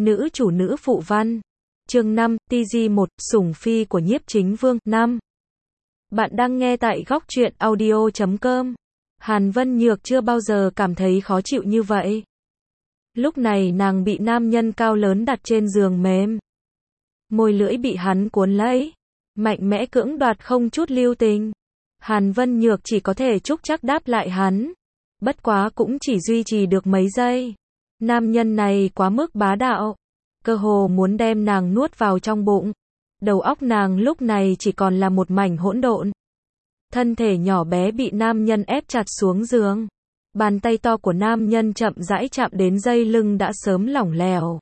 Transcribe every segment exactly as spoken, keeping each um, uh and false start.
Nữ chủ nữ phụ văn. Chương năm, ti gi một, sủng phi của nhiếp chính vương. năm. Bạn đang nghe tại góc truyện audio chấm com. Hàn Vân Nhược chưa bao giờ cảm thấy khó chịu như vậy. Lúc này nàng bị nam nhân cao lớn đặt trên giường mềm. Môi lưỡi bị hắn cuốn lấy. Mạnh mẽ cưỡng đoạt không chút lưu tình. Hàn Vân Nhược chỉ có thể chúc chắc đáp lại hắn. Bất quá cũng chỉ duy trì được mấy giây. Nam nhân này quá mức bá đạo. Cơ hồ muốn đem nàng nuốt vào trong bụng. Đầu óc nàng lúc này chỉ còn là một mảnh hỗn độn. Thân thể nhỏ bé bị nam nhân ép chặt xuống giường. Bàn tay to của nam nhân chậm rãi chạm đến dây lưng đã sớm lỏng lẻo.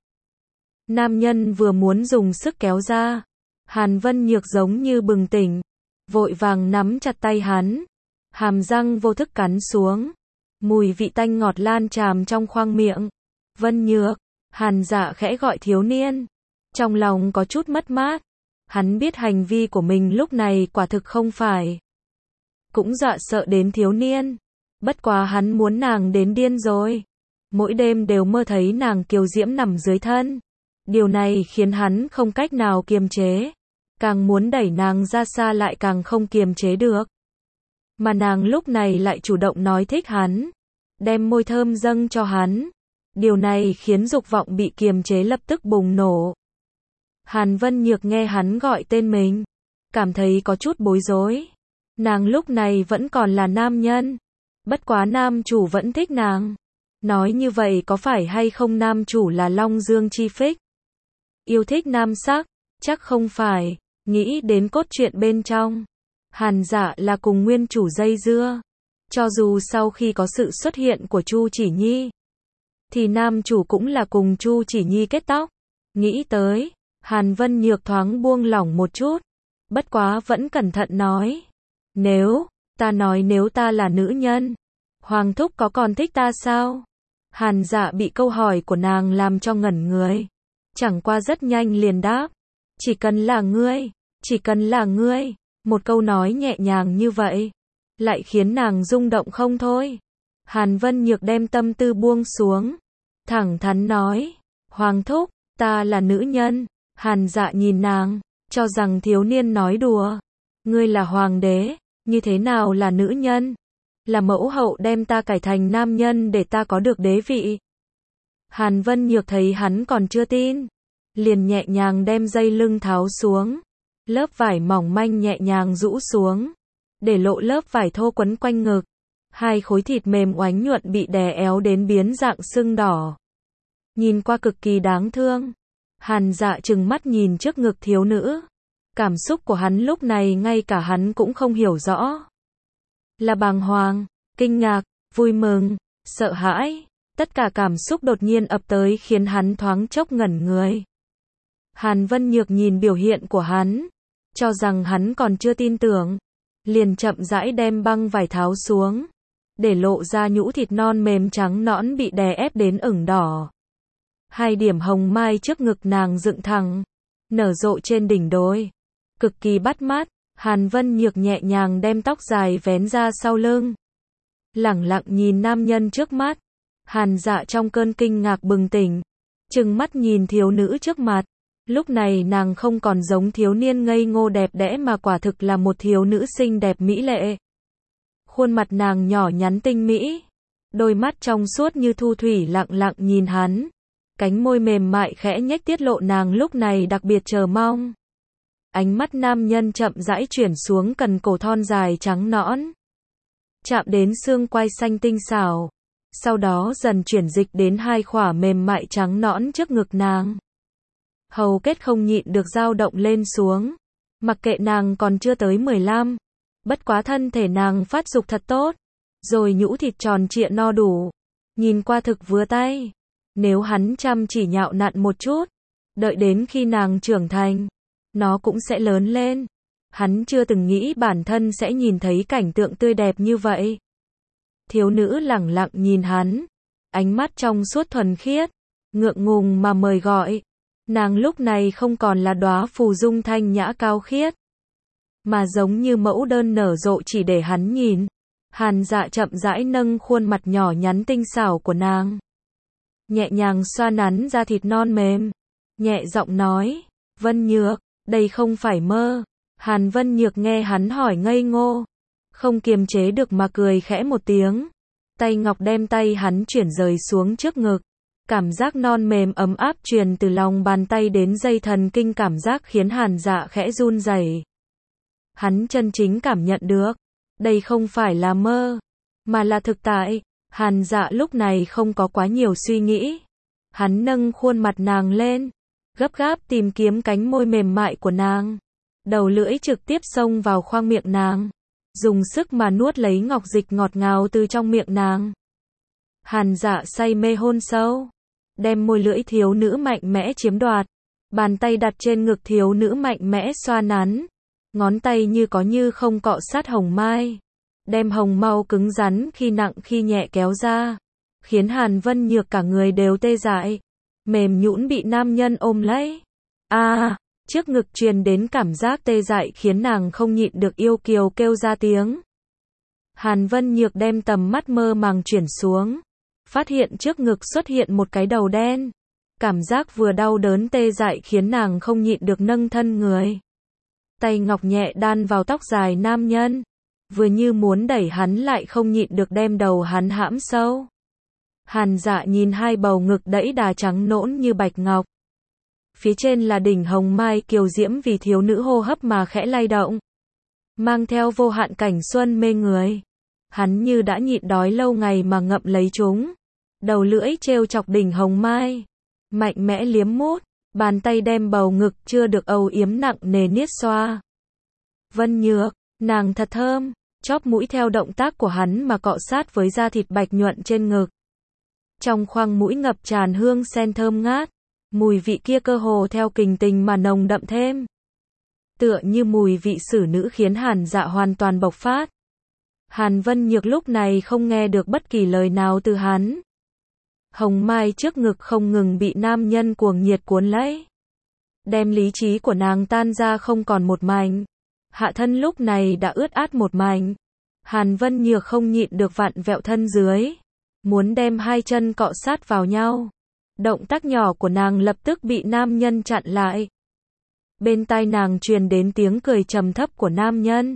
Nam nhân vừa muốn dùng sức kéo ra. Hàn Vân Nhược giống như bừng tỉnh. Vội vàng nắm chặt tay hắn. Hàm răng vô thức cắn xuống. Mùi vị tanh ngọt lan tràn trong khoang miệng. Vân Nhược. Hàn Dạ khẽ gọi thiếu niên. Trong lòng có chút mất mát. Hắn biết hành vi của mình lúc này quả thực không phải. Cũng dọa sợ đến thiếu niên. Bất quá hắn muốn nàng đến điên rồi. Mỗi đêm đều mơ thấy nàng kiều diễm nằm dưới thân. Điều này khiến hắn không cách nào kiềm chế. Càng muốn đẩy nàng ra xa lại càng không kiềm chế được. Mà nàng lúc này lại chủ động nói thích hắn. Đem môi thơm dâng cho hắn. Điều này khiến dục vọng bị kiềm chế lập tức bùng nổ. Hàn Vân Nhược nghe hắn gọi tên mình. Cảm thấy có chút bối rối. Nàng lúc này vẫn còn là nam nhân. Bất quá nam chủ vẫn thích nàng. Nói như vậy có phải hay không nam chủ là Long Dương Chi Phích? Yêu thích nam sắc? Chắc không phải. Nghĩ đến cốt truyện bên trong. Hàn Dạ là cùng nguyên chủ dây dưa. Cho dù sau khi có sự xuất hiện của Chu Chỉ Nhi. Thì nam chủ cũng là cùng Chu Chỉ Nhi kết tóc. Nghĩ tới. Hàn Vân Nhược thoáng buông lỏng một chút. Bất quá vẫn cẩn thận nói. Nếu, ta nói nếu ta là nữ nhân. Hoàng thúc có còn thích ta sao? Hàn Dạ bị câu hỏi của nàng làm cho ngẩn người. Chẳng qua rất nhanh liền đáp. Chỉ cần là ngươi, chỉ cần là ngươi. Một câu nói nhẹ nhàng như vậy. Lại khiến nàng rung động không thôi. Hàn Vân Nhược đem tâm tư buông xuống. Thẳng thắn nói. Hoàng thúc, ta là nữ nhân. Hàn Dạ nhìn nàng. Cho rằng thiếu niên nói đùa. Ngươi là hoàng đế. Như thế nào là nữ nhân? Là mẫu hậu đem ta cải thành nam nhân để ta có được đế vị. Hàn Vân Nhược thấy hắn còn chưa tin. Liền nhẹ nhàng đem dây lưng tháo xuống. Lớp vải mỏng manh nhẹ nhàng rũ xuống. Để lộ lớp vải thô quấn quanh ngực. Hai khối thịt mềm oánh nhuận bị đè éo đến biến dạng sưng đỏ. Nhìn qua cực kỳ đáng thương. Hàn Dạ trừng mắt nhìn trước ngực thiếu nữ. Cảm xúc của hắn lúc này ngay cả hắn cũng không hiểu rõ. Là bàng hoàng, kinh ngạc, vui mừng, sợ hãi. Tất cả cảm xúc đột nhiên ập tới khiến hắn thoáng chốc ngẩn người. Hàn Vân Nhược nhìn biểu hiện của hắn. Cho rằng hắn còn chưa tin tưởng. Liền chậm rãi đem băng vải tháo xuống. Để lộ ra nhũ thịt non mềm trắng nõn bị đè ép đến ửng đỏ. Hai điểm hồng mai trước ngực nàng dựng thẳng. Nở rộ trên đỉnh đồi. Cực kỳ bắt mắt. Hàn Vân Nhược nhẹ nhàng đem tóc dài vén ra sau lưng. Lẳng lặng nhìn nam nhân trước mắt. Hàn Dạ trong cơn kinh ngạc bừng tỉnh. Trừng mắt nhìn thiếu nữ trước mặt. Lúc này nàng không còn giống thiếu niên ngây ngô đẹp đẽ mà quả thực là một thiếu nữ xinh đẹp mỹ lệ. Khuôn mặt nàng nhỏ nhắn tinh mỹ. Đôi mắt trong suốt như thu thủy lặng lặng nhìn hắn. Cánh môi mềm mại khẽ nhếch tiết lộ nàng lúc này đặc biệt chờ mong. Ánh mắt nam nhân chậm rãi chuyển xuống cần cổ thon dài trắng nõn. Chạm đến xương quai xanh tinh xảo. Sau đó dần chuyển dịch đến hai khỏa mềm mại trắng nõn trước ngực nàng. Hầu kết không nhịn được dao động lên xuống. Mặc kệ nàng còn chưa tới mười lăm. Bất quá thân thể nàng phát dục thật tốt. Rồi nhũ thịt tròn trịa no đủ. Nhìn qua thực vừa tay. Nếu hắn chăm chỉ nhạo nặn một chút. Đợi đến khi nàng trưởng thành. Nó cũng sẽ lớn lên. Hắn chưa từng nghĩ bản thân sẽ nhìn thấy cảnh tượng tươi đẹp như vậy. Thiếu nữ lẳng lặng nhìn hắn. Ánh mắt trong suốt thuần khiết. Ngượng ngùng mà mời gọi. Nàng lúc này không còn là đóa phù dung thanh nhã cao khiết. Mà giống như mẫu đơn nở rộ chỉ để hắn nhìn. Hàn Dạ chậm rãi nâng khuôn mặt nhỏ nhắn tinh xảo của nàng. nhẹ nhàng xoa nắn da thịt non mềm, nhẹ giọng nói, Vân Nhược, đây không phải mơ. Hàn Vân Nhược nghe hắn hỏi ngây ngô, không kiềm chế được mà cười khẽ một tiếng. Tay ngọc đem tay hắn chuyển rời xuống trước ngực. Cảm giác non mềm ấm áp truyền từ lòng bàn tay đến dây thần kinh, cảm giác khiến Hàn Dạ khẽ run rẩy. Hắn chân chính cảm nhận được, đây không phải là mơ, mà là thực tại. Hàn Dạ lúc này không có quá nhiều suy nghĩ. Hắn nâng khuôn mặt nàng lên, gấp gáp tìm kiếm cánh môi mềm mại của nàng. Đầu lưỡi trực tiếp xông vào khoang miệng nàng, dùng sức mà nuốt lấy ngọc dịch ngọt ngào từ trong miệng nàng. Hàn Dạ say mê hôn sâu, đem môi lưỡi thiếu nữ mạnh mẽ chiếm đoạt, bàn tay đặt trên ngực thiếu nữ mạnh mẽ xoa nắn, ngón tay như có như không cọ sát hồng mai, đem hồng mau cứng rắn khi nặng khi nhẹ kéo ra, khiến Hàn Vân Nhược cả người đều tê dại, mềm nhũn bị nam nhân ôm lấy. A, à, trước ngực truyền đến cảm giác tê dại khiến nàng không nhịn được yêu kiều kêu ra tiếng. Hàn Vân Nhược đem tầm mắt mơ màng chuyển xuống, phát hiện trước ngực xuất hiện một cái đầu đen. Cảm giác vừa đau đớn tê dại khiến nàng không nhịn được nâng thân người. Tay ngọc nhẹ đan vào tóc dài nam nhân, vừa như muốn đẩy hắn lại không nhịn được đem đầu hắn hãm sâu. Hàn Dạ nhìn hai bầu ngực đẫy đà trắng nõn như bạch ngọc. Phía trên là đỉnh hồng mai kiều diễm vì thiếu nữ hô hấp mà khẽ lay động, mang theo vô hạn cảnh xuân mê người. Hắn như đã nhịn đói lâu ngày mà ngậm lấy chúng. Đầu lưỡi trêu chọc đỉnh hồng mai, mạnh mẽ liếm mút, bàn tay đem bầu ngực chưa được âu yếm nặng nề niết xoa. Vân Nhược, nàng thật thơm, chóp mũi theo động tác của hắn mà cọ sát với da thịt bạch nhuận trên ngực. Trong khoang mũi ngập tràn hương sen thơm ngát, mùi vị kia cơ hồ theo kình tình mà nồng đậm thêm. Tựa như mùi vị xử nữ khiến Hàn Dạ hoàn toàn bộc phát. Hàn Vân Nhược lúc này không nghe được bất kỳ lời nào từ hắn. Hồng mai trước ngực không ngừng bị nam nhân cuồng nhiệt cuốn lấy, đem lý trí của nàng tan ra không còn một mảnh. Hạ thân lúc này đã ướt át một mảnh. Hàn Vân Nhược không nhịn được vặn vẹo thân dưới, muốn đem hai chân cọ sát vào nhau. Động tác nhỏ của nàng lập tức bị nam nhân chặn lại. Bên tai nàng truyền đến tiếng cười trầm thấp của nam nhân.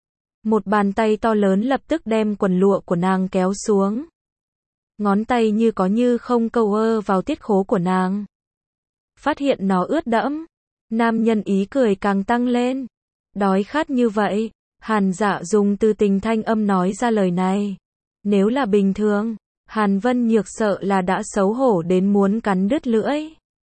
Một bàn tay to lớn lập tức đem quần lụa của nàng kéo xuống. Ngón tay như có như không câu ơ vào tiết khố của nàng. Phát hiện nó ướt đẫm, nam nhân ý cười càng tăng lên. Đói khát như vậy, Hàn Dạ dùng từ tình thanh âm nói ra lời này. Nếu là bình thường, Hàn Vân Nhược sợ là đã xấu hổ đến muốn cắn đứt lưỡi.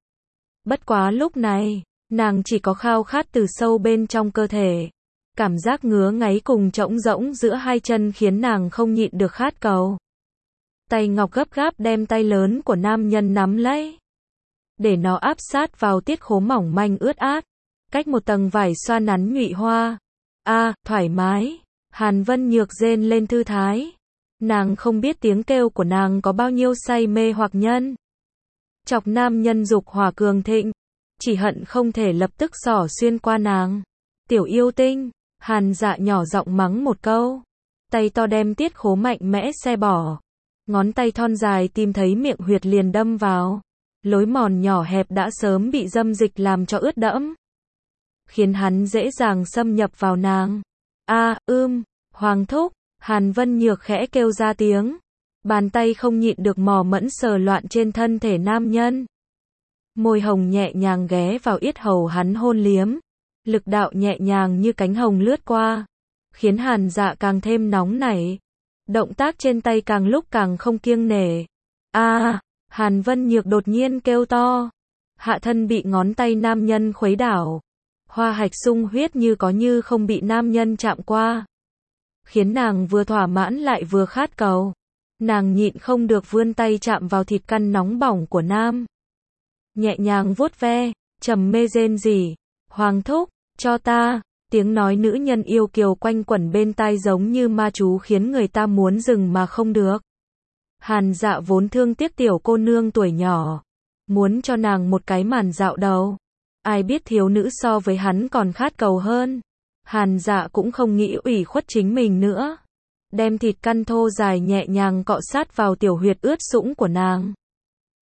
Bất quá lúc này, nàng chỉ có khao khát từ sâu bên trong cơ thể. Cảm giác ngứa ngáy cùng trống rỗng giữa hai chân khiến nàng không nhịn được khát cầu. Tay ngọc gấp gáp đem tay lớn của nam nhân nắm lấy, để nó áp sát vào tiết khố mỏng manh ướt át, cách một tầng vải xoa nắn nhụy hoa. A, à, thoải mái. Hàn Vân Nhược rên lên thư thái. Nàng không biết tiếng kêu của nàng có bao nhiêu say mê hoặc nhân. Chọc nam nhân dục hỏa cường thịnh, chỉ hận không thể lập tức xỏ xuyên qua nàng. Tiểu yêu tinh, Hàn Dạ nhỏ giọng mắng một câu. Tay to đem tiết khố mạnh mẽ xe bỏ. Ngón tay thon dài tìm thấy miệng huyệt liền đâm vào. Lối mòn nhỏ hẹp đã sớm bị dâm dịch làm cho ướt đẫm, khiến hắn dễ dàng xâm nhập vào nàng. A, à, ưm, Hoàng thúc. Hàn Vân Nhược khẽ kêu ra tiếng. Bàn tay không nhịn được mò mẫm sờ loạn trên thân thể nam nhân. Môi hồng nhẹ nhàng ghé vào yết hầu hắn hôn liếm. Lực đạo nhẹ nhàng như cánh hồng lướt qua, khiến Hàn Dạ càng thêm nóng nảy. Động tác trên tay càng lúc càng không kiêng nể. A, à, Hàn Vân Nhược đột nhiên kêu to. Hạ thân bị ngón tay nam nhân khuấy đảo. Hoa hạch sung huyết như có như không bị nam nhân chạm qua, khiến nàng vừa thỏa mãn lại vừa khát cầu. Nàng nhịn không được vươn tay chạm vào thịt căn nóng bỏng của nam. Nhẹ nhàng vuốt ve, trầm mê rên rỉ. Hoàng thúc, cho ta. Tiếng nói nữ nhân yêu kiều quanh quẩn bên tai giống như ma chú khiến người ta muốn dừng mà không được. Hàn Dạ vốn thương tiếc tiểu cô nương tuổi nhỏ, muốn cho nàng một cái màn dạo đầu. Ai biết thiếu nữ so với hắn còn khát cầu hơn. Hàn Dạ cũng không nghĩ ủy khuất chính mình nữa. Đem thịt căn thô dài nhẹ nhàng cọ sát vào tiểu huyệt ướt sũng của nàng.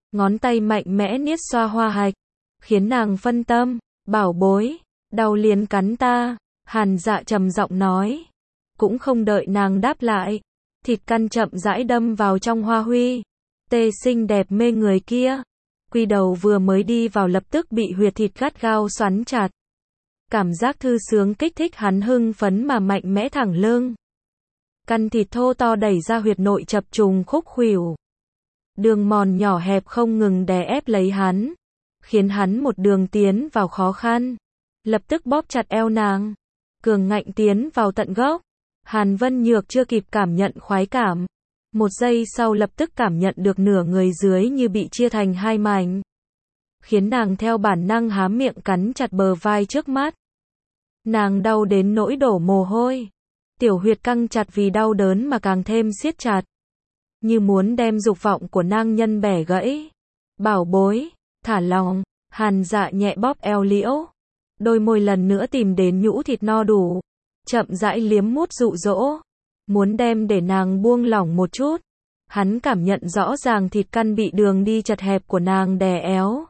ngón tay mạnh mẽ niết xoa hoa hạch, khiến nàng phân tâm. Bảo bối, đau liền cắn ta, Hàn Dạ trầm giọng nói. Cũng không đợi nàng đáp lại, thịt căn chậm rãi đâm vào trong hoa huy. Tê xinh đẹp mê người kia, quy đầu vừa mới đi vào lập tức bị huyệt thịt gắt gao xoắn chặt. Cảm giác thư sướng kích thích hắn hưng phấn mà mạnh mẽ thẳng lưng. Căn thịt thô to đẩy ra huyệt nội chập trùng khúc khuỷu. Đường mòn nhỏ hẹp không ngừng đè ép lấy hắn, khiến hắn một đường tiến vào khó khăn. Lập tức bóp chặt eo nàng, cường ngạnh tiến vào tận gốc. Hàn Vân Nhược chưa kịp cảm nhận khoái cảm, một giây sau lập tức cảm nhận được nửa người dưới như bị chia thành hai mảnh, khiến nàng theo bản năng há miệng cắn chặt bờ vai trước mắt. Nàng đau đến nỗi đổ mồ hôi, tiểu huyệt căng chặt vì đau đớn mà càng thêm siết chặt, như muốn đem dục vọng của nàng nhân bẻ gãy. Bảo bối, thả lòng, Hàn Dạ nhẹ bóp eo Liễu, đôi môi lần nữa tìm đến nhũ thịt no đủ, chậm rãi liếm mút dụ dỗ, muốn đem để nàng buông lỏng một chút. Hắn cảm nhận rõ ràng thịt căn bị đường đi chật hẹp của nàng đè éo.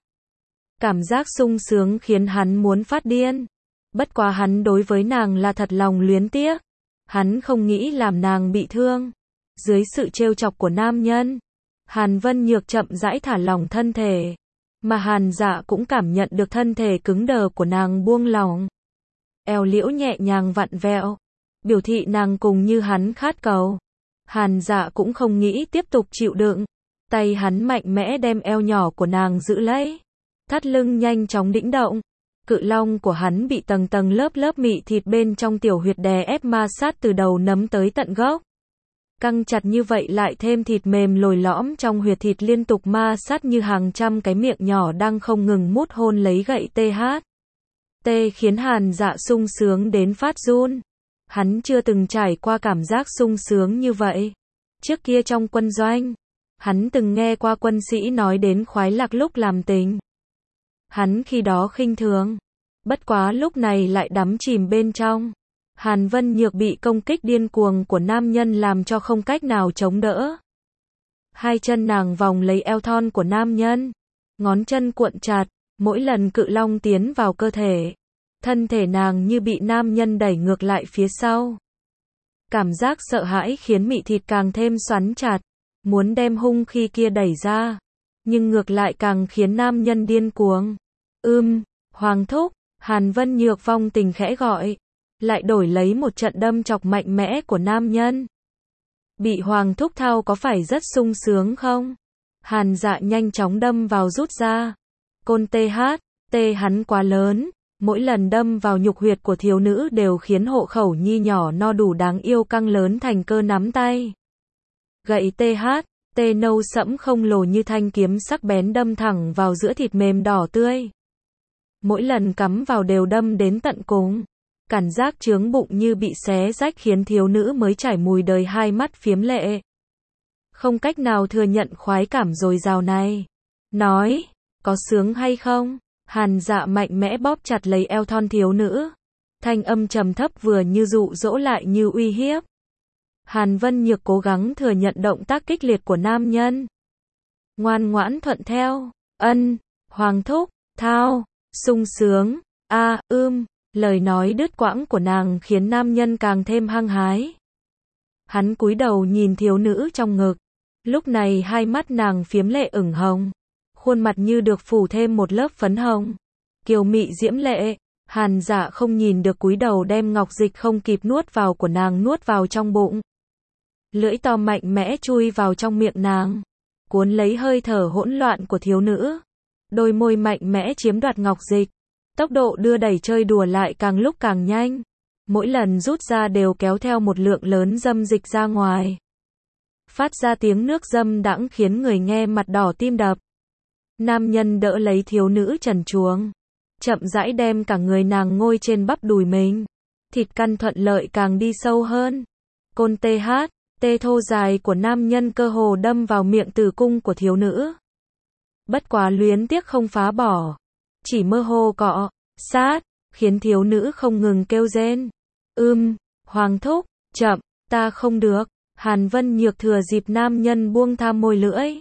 Cảm giác sung sướng khiến hắn muốn phát điên. Bất quá hắn đối với nàng là thật lòng luyến tiếc. Hắn không nghĩ làm nàng bị thương. Dưới sự trêu chọc của nam nhân, Hàn Vân Nhược chậm rãi thả lỏng thân thể, mà Hàn Dạ cũng cảm nhận được thân thể cứng đờ của nàng buông lỏng. Eo Liễu nhẹ nhàng vặn vẹo, biểu thị nàng cùng như hắn khát cầu. Hàn Dạ cũng không nghĩ tiếp tục chịu đựng, tay hắn mạnh mẽ đem eo nhỏ của nàng giữ lấy, thắt lưng nhanh chóng đĩnh động. Cự long của hắn bị tầng tầng lớp lớp mị thịt bên trong tiểu huyệt đè ép ma sát từ đầu nấm tới tận gốc. Căng chặt như vậy lại thêm thịt mềm lồi lõm trong huyệt thịt liên tục ma sát như hàng trăm cái miệng nhỏ đang không ngừng mút hôn lấy gậy tê hát. Tê khiến Hàn Dạ sung sướng đến phát run. Hắn chưa từng trải qua cảm giác sung sướng như vậy. Trước kia trong quân doanh, hắn từng nghe qua quân sĩ nói đến khoái lạc lúc làm tình. Hắn khi đó khinh thường, bất quá lúc này lại đắm chìm bên trong. Hàn Vân Nhược bị công kích điên cuồng của nam nhân làm cho không cách nào chống đỡ. Hai chân nàng vòng lấy eo thon của nam nhân, ngón chân cuộn chặt, mỗi lần cự long tiến vào cơ thể, thân thể nàng như bị nam nhân đẩy ngược lại phía sau. Cảm giác sợ hãi khiến mị thịt càng thêm xoắn chặt, muốn đem hung khí kia đẩy ra, nhưng ngược lại càng khiến nam nhân điên cuồng. Ưm, Hoàng thúc, Hàn Vân Nhược vong tình khẽ gọi, lại đổi lấy một trận đâm chọc mạnh mẽ của nam nhân. Bị Hoàng thúc thao có phải rất sung sướng không? Hàn Dạ nhanh chóng đâm vào rút ra. Côn tê hát, tê hắn quá lớn, mỗi lần đâm vào nhục huyệt của thiếu nữ đều khiến hộ khẩu nhi nhỏ no đủ đáng yêu căng lớn thành cơ nắm tay. Gậy tê hát, tê nâu sẫm không lồ như thanh kiếm sắc bén đâm thẳng vào giữa thịt mềm đỏ tươi. Mỗi lần cắm vào đều đâm đến tận cùng. Cảm giác chướng bụng như bị xé rách khiến thiếu nữ mới trải mùi đời hai mắt phiếm lệ. Không cách nào thừa nhận khoái cảm dồi dào này. Nói, có sướng hay không? Hàn Dạ mạnh mẽ bóp chặt lấy eo thon thiếu nữ. Thanh âm trầm thấp vừa như dụ dỗ lại như uy hiếp. Hàn Vân Nhược cố gắng thừa nhận động tác kích liệt của nam nhân. Ngoan ngoãn thuận theo. Ân, Hoàng thúc, thao, sung sướng, a, à, ưm. Lời nói đứt quãng của nàng khiến nam nhân càng thêm hăng hái. Hắn cúi đầu nhìn thiếu nữ trong ngực. Lúc này hai mắt nàng phiếm lệ ửng hồng. Khuôn mặt như được phủ thêm một lớp phấn hồng. Kiều mị diễm lệ. Hàn Dạ không nhìn được cúi đầu đem ngọc dịch không kịp nuốt vào của nàng nuốt vào trong bụng. Lưỡi to mạnh mẽ chui vào trong miệng nàng, cuốn lấy hơi thở hỗn loạn của thiếu nữ. Đôi môi mạnh mẽ chiếm đoạt ngọc dịch. Tốc độ đưa đẩy chơi đùa lại càng lúc càng nhanh. Mỗi lần rút ra đều kéo theo một lượng lớn dâm dịch ra ngoài. Phát ra tiếng nước dâm đãng khiến người nghe mặt đỏ tim đập. Nam nhân đỡ lấy thiếu nữ trần truồng, chậm rãi đem cả người nàng ngôi trên bắp đùi mình. Thịt căn thuận lợi càng đi sâu hơn. Côn tê hát, tê thô dài của nam nhân cơ hồ đâm vào miệng tử cung của thiếu nữ. Bất quá luyến tiếc không phá bỏ, chỉ mơ hồ cọ, sát, khiến thiếu nữ không ngừng kêu rên. Ưm, Hoàng thúc, chậm, ta không được. Hàn Vân Nhược thừa dịp nam nhân buông tha môi lưỡi,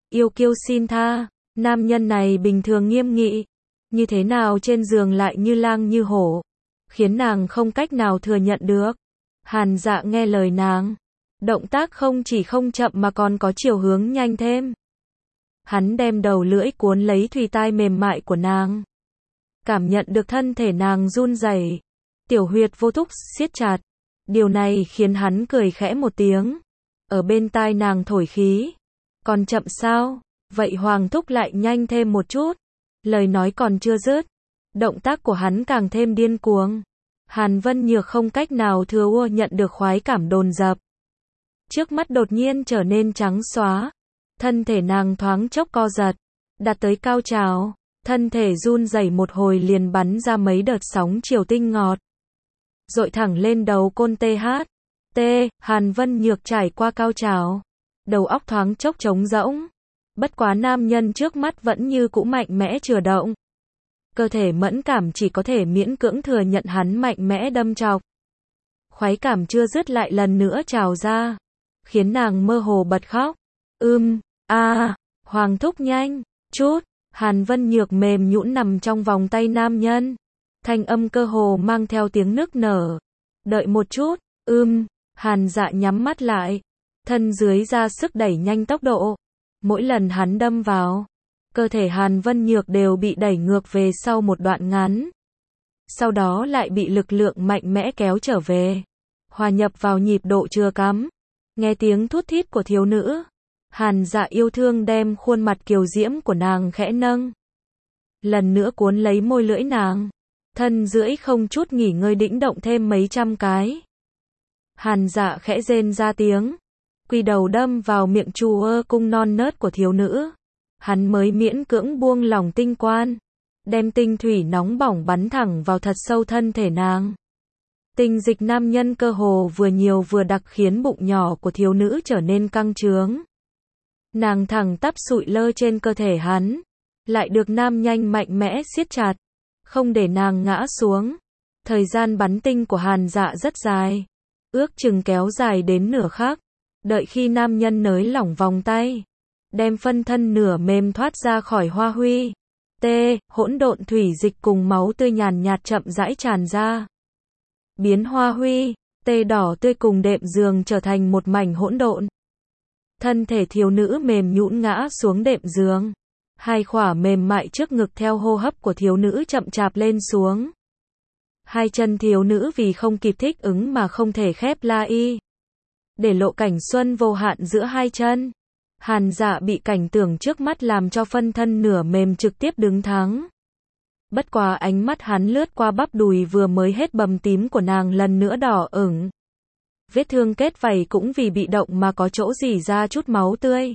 Yêu kiêu xin tha. Nam nhân này bình thường nghiêm nghị, như thế nào trên giường lại như lang như hổ, khiến nàng không cách nào thừa nhận được. Hàn Dạ nghe lời nàng, động tác không chỉ không chậm mà còn có chiều hướng nhanh thêm. Hắn đem đầu lưỡi cuốn lấy thùy tai mềm mại của nàng, cảm nhận được thân thể nàng run rẩy, tiểu huyệt vô thức siết chặt. Điều này khiến hắn cười khẽ một tiếng, ở bên tai nàng thổi khí. Còn chậm sao? Vậy Hoàng thúc lại nhanh thêm một chút. Lời nói còn chưa dứt, động tác của hắn càng thêm điên cuồng. Hàn Vân Nhược không cách nào thừa ua nhận được khoái cảm dồn dập. Trước mắt đột nhiên trở nên trắng xóa, thân thể nàng thoáng chốc co giật, đạt tới cao trào, thân thể run rẩy một hồi liền bắn ra mấy đợt sóng chiều tinh ngọt, dội thẳng lên đầu côn tê hát. T, Hàn Vân Nhược trải qua cao trào, đầu óc thoáng chốc trống rỗng. Bất quá nam nhân trước mắt vẫn như cũ mạnh mẽ chừa động. Cơ thể mẫn cảm chỉ có thể miễn cưỡng thừa nhận hắn mạnh mẽ đâm chọc. Khoái cảm chưa dứt lại lần nữa trào ra, khiến nàng mơ hồ bật khóc. Ưm, a, à, Hoàng thúc nhanh chút. Hàn Vân Nhược mềm nhũn nằm trong vòng tay nam nhân, thanh âm cơ hồ mang theo tiếng nức nở. Đợi một chút. Ưm, Hàn Dạ nhắm mắt lại, thân dưới ra sức đẩy nhanh tốc độ. Mỗi lần hắn đâm vào, cơ thể Hàn Vân Nhược đều bị đẩy ngược về sau một đoạn ngắn. Sau đó lại bị lực lượng mạnh mẽ kéo trở về, hòa nhập vào nhịp độ chưa cắm. Nghe tiếng thút thít của thiếu nữ, Hàn Dạ yêu thương đem khuôn mặt kiều diễm của nàng khẽ nâng, lần nữa cuốn lấy môi lưỡi nàng, thân rưỡi không chút nghỉ ngơi đĩnh động thêm mấy trăm cái. Hàn Dạ khẽ rên ra tiếng, quỳ đầu đâm vào miệng trù ơ cung non nớt của thiếu nữ. Hắn mới miễn cưỡng buông lỏng tinh quan, đem tinh thủy nóng bỏng bắn thẳng vào thật sâu thân thể nàng. Tinh dịch nam nhân cơ hồ vừa nhiều vừa đặc khiến bụng nhỏ của thiếu nữ trở nên căng trướng. Nàng thẳng tắp sụi lơ trên cơ thể hắn, lại được nam nhanh mạnh mẽ siết chặt, không để nàng ngã xuống. Thời gian bắn tinh của Hàn Dạ rất dài, ước chừng kéo dài đến nửa khắc. Đợi khi nam nhân nới lỏng vòng tay, đem phân thân nửa mềm thoát ra khỏi hoa huy. T, hỗn độn thủy dịch cùng máu tươi nhàn nhạt chậm rãi tràn ra, biến hoa huy, tê đỏ tươi cùng đệm giường trở thành một mảnh hỗn độn. Thân thể thiếu nữ mềm nhũn ngã xuống đệm giường, hai khỏa mềm mại trước ngực theo hô hấp của thiếu nữ chậm chạp lên xuống. Hai chân thiếu nữ vì không kịp thích ứng mà không thể khép la y, để lộ cảnh xuân vô hạn giữa hai chân. Hàn Dạ bị cảnh tượng trước mắt làm cho phân thân nửa mềm trực tiếp đứng thẳng. Bất quá ánh mắt hắn lướt qua bắp đùi vừa mới hết bầm tím của nàng lần nữa đỏ ửng. Vết thương kết vảy cũng vì bị động mà có chỗ rỉ ra chút máu tươi.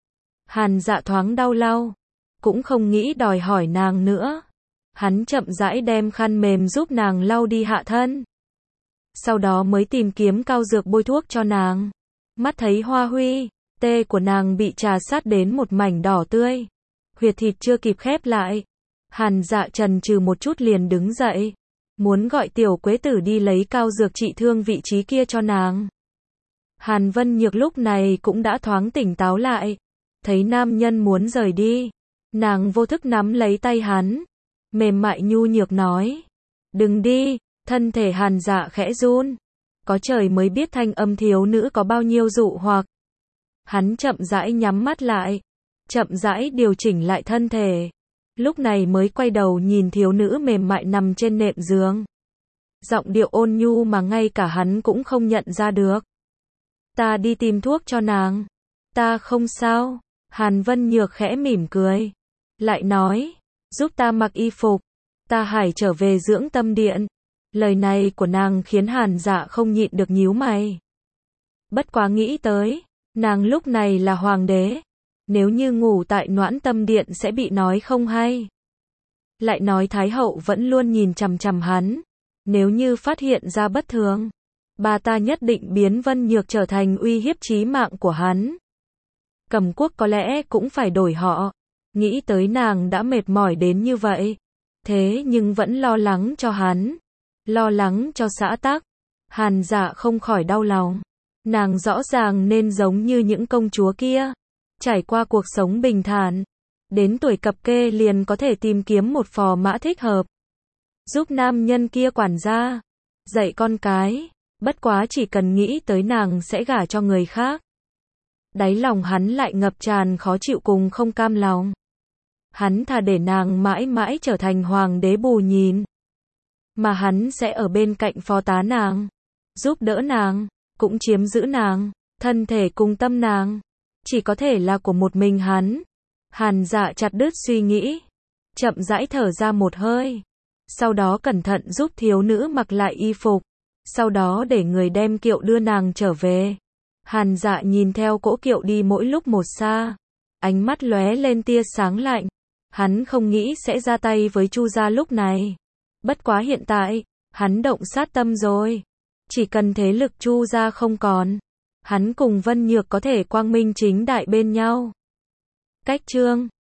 Hàn Dạ thoáng đau lau, cũng không nghĩ đòi hỏi nàng nữa. Hắn chậm rãi đem khăn mềm giúp nàng lau đi hạ thân. Sau đó mới tìm kiếm cao dược bôi thuốc cho nàng. Mắt thấy hoa huy, tê của nàng bị trà sát đến một mảnh đỏ tươi. Huyệt thịt chưa kịp khép lại. Hàn Dạ chần chừ một chút liền đứng dậy, muốn gọi tiểu quế tử đi lấy cao dược trị thương vị trí kia cho nàng. Hàn Vân Nhược lúc này cũng đã thoáng tỉnh táo lại. Thấy nam nhân muốn rời đi, nàng vô thức nắm lấy tay hắn, mềm mại nhu nhược nói. Đừng đi. Thân thể Hàn Dạ khẽ run. Có trời mới biết thanh âm thiếu nữ có bao nhiêu dụ hoặc. Hắn chậm rãi nhắm mắt lại, chậm rãi điều chỉnh lại thân thể. Lúc này mới quay đầu nhìn thiếu nữ mềm mại nằm trên nệm giường. Giọng điệu ôn nhu mà ngay cả hắn cũng không nhận ra được. Ta đi tìm thuốc cho nàng. Ta không sao. Hàn Vân Nhược khẽ mỉm cười, lại nói, giúp ta mặc y phục. Ta hải trở về dưỡng tâm điện. Lời này của nàng khiến Hàn Dạ không nhịn được nhíu mày. Bất quá nghĩ tới, nàng lúc này là hoàng đế, nếu như ngủ tại Noãn Tâm Điện sẽ bị nói không hay. Lại nói Thái hậu vẫn luôn nhìn chằm chằm hắn, nếu như phát hiện ra bất thường, bà ta nhất định biến Vân Nhược trở thành uy hiếp chí mạng của hắn. Cẩm quốc có lẽ cũng phải đổi họ. Nghĩ tới nàng đã mệt mỏi đến như vậy, thế nhưng vẫn lo lắng cho hắn, lo lắng cho xã tắc. Hàn Dạ không khỏi đau lòng. Nàng rõ ràng nên giống như những công chúa kia, trải qua cuộc sống bình thản. Đến tuổi cập kê liền có thể tìm kiếm một phò mã thích hợp. Giúp nam nhân kia quản gia, dạy con cái, bất quá chỉ cần nghĩ tới nàng sẽ gả cho người khác. Đáy lòng hắn lại ngập tràn khó chịu cùng không cam lòng. Hắn thà để nàng mãi mãi trở thành hoàng đế bù nhìn. Mà hắn sẽ ở bên cạnh phó tá nàng, giúp đỡ nàng, cũng chiếm giữ nàng, thân thể cùng tâm nàng. Chỉ có thể là của một mình hắn. Hàn Dạ chặt đứt suy nghĩ, chậm rãi thở ra một hơi. Sau đó cẩn thận giúp thiếu nữ mặc lại y phục. Sau đó để người đem kiệu đưa nàng trở về. Hàn Dạ nhìn theo cỗ kiệu đi mỗi lúc một xa. Ánh mắt lóe lên tia sáng lạnh. Hắn không nghĩ sẽ ra tay với Chu gia lúc này. Bất quá hiện tại, hắn động sát tâm rồi. Chỉ cần thế lực Chu gia không còn, hắn cùng Vân Nhược có thể quang minh chính đại bên nhau. Cách chương